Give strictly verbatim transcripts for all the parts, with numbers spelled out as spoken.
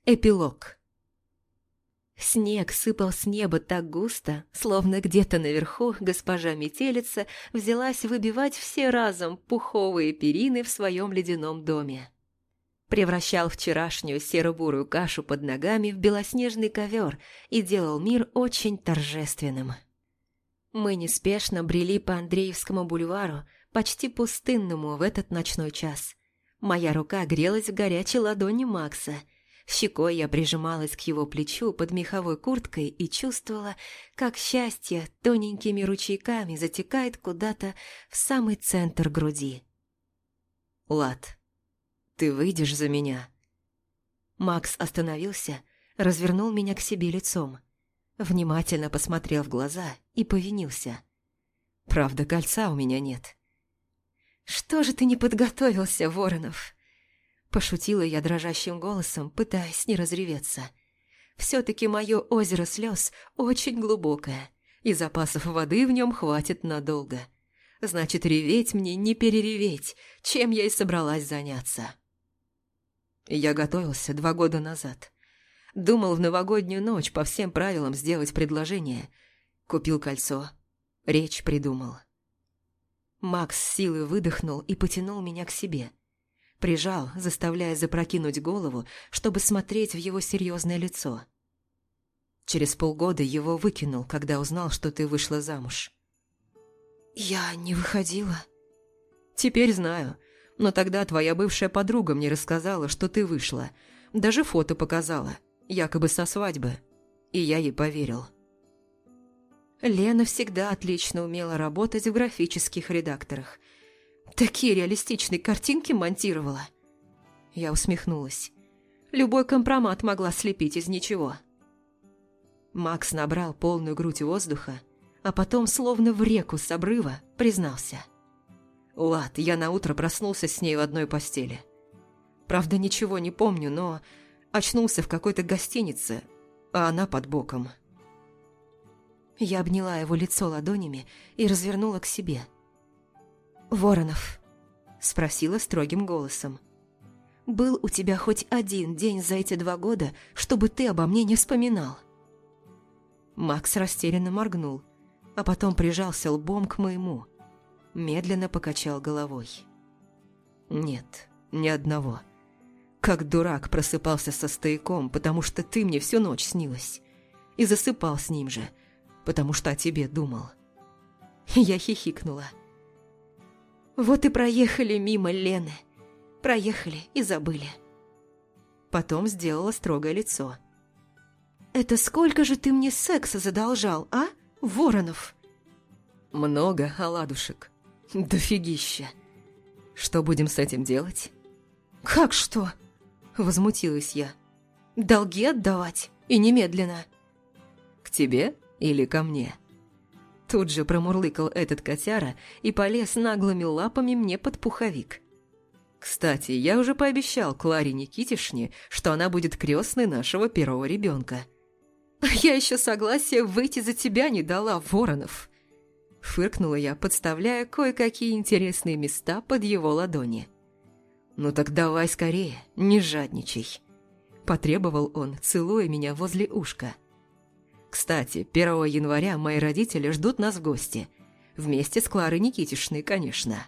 Эпилог. Снег сыпал с неба так густо, словно где-то наверху госпожа Метелица взялась выбивать все разом пуховые перины в своем ледяном доме. Превращал вчерашнюю серо-бурую кашу под ногами в белоснежный ковер и делал мир очень торжественным. Мы неспешно брели по Андреевскому бульвару, почти пустынному в этот ночной час. Моя рука грелась в горячей ладони Макса. Щекой я прижималась к его плечу под меховой курткой и чувствовала, как счастье тоненькими ручейками затекает куда-то в самый центр груди. «Лад, ты выйдешь за меня?» Макс остановился, развернул меня к себе лицом, внимательно посмотрел в глаза и повинился. «Правда, кольца у меня нет». «Что же ты не подготовился, Воронов?» Пошутила я дрожащим голосом, пытаясь не разреветься. Все-таки мое озеро слез очень глубокое, и запасов воды в нем хватит надолго. Значит, реветь мне не перереветь, чем я и собралась заняться. Я готовился два года назад. Думал в новогоднюю ночь по всем правилам сделать предложение. Купил кольцо. Речь придумал. Макс с силой выдохнул и потянул меня к себе. Прижал, заставляя запрокинуть голову, чтобы смотреть в его серьезное лицо. Через полгода его выкинул, когда узнал, что ты вышла замуж. «Я не выходила». «Теперь знаю, но тогда твоя бывшая подруга мне рассказала, что ты вышла. Даже фото показала, якобы со свадьбы. И я ей поверил». Лена всегда отлично умела работать в графических редакторах. Такие реалистичные картинки монтировала. Я усмехнулась. Любой компромат могла слепить из ничего. Макс набрал полную грудь воздуха, а потом, словно в реку с обрыва, признался. «Лад, я наутро проснулся с ней в одной постели. Правда, ничего не помню, но очнулся в какой-то гостинице, а она под боком». Я обняла его лицо ладонями и развернула к себе. «Воронов», – спросила строгим голосом, – «был у тебя хоть один день за эти два года, чтобы ты обо мне не вспоминал?» Макс растерянно моргнул, а потом прижался лбом к моему, медленно покачал головой. «Нет, ни одного. Как дурак просыпался со стояком, потому что ты мне всю ночь снилась, и засыпал с ним же, потому что о тебе думал». Я хихикнула. «Вот и проехали мимо Лены. Проехали и забыли». Потом сделала строгое лицо. «Это сколько же ты мне секса задолжал, а, Воронов?» «Много, оладушек. Дофигища. Что будем с этим делать?» «Как что?» – возмутилась я. «Долги отдавать? И немедленно». «К тебе или ко мне?» Тут же промурлыкал этот котяра и полез наглыми лапами мне под пуховик. «Кстати, я уже пообещал Кларе Никитишне, что она будет крестной нашего первого ребенка». «Я еще согласия выйти за тебя не дала, Воронов!» Фыркнула я, подставляя кое-какие интересные места под его ладони. «Ну так давай скорее, не жадничай!» Потребовал он, целуя меня возле ушка. «Кстати, первого января мои родители ждут нас в гости. Вместе с Кларой Никитишной, конечно».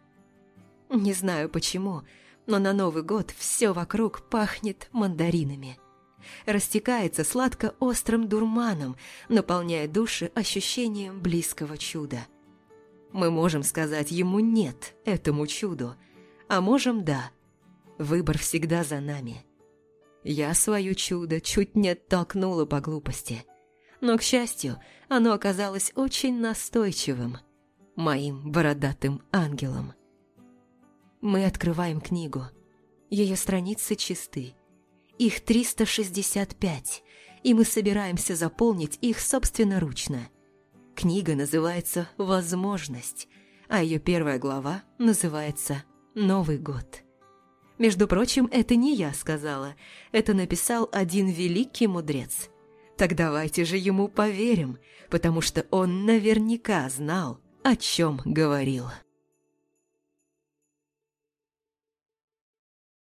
Не знаю почему, но на Новый год все вокруг пахнет мандаринами. Растекается сладко-острым дурманом, наполняя души ощущением близкого чуда. Мы можем сказать ему «нет» этому чуду, а можем «да». Выбор всегда за нами. Я свое чудо чуть не оттолкнула по глупости. Но, к счастью, оно оказалось очень настойчивым, моим бородатым ангелом. Мы открываем книгу. Ее страницы чисты. Их триста шестьдесят пять, и мы собираемся заполнить их собственноручно. Книга называется «Возможность», а ее первая глава называется «Новый год». Между прочим, это не я сказала, это написал один великий мудрец. Так давайте же ему поверим, потому что он наверняка знал, о чем говорил.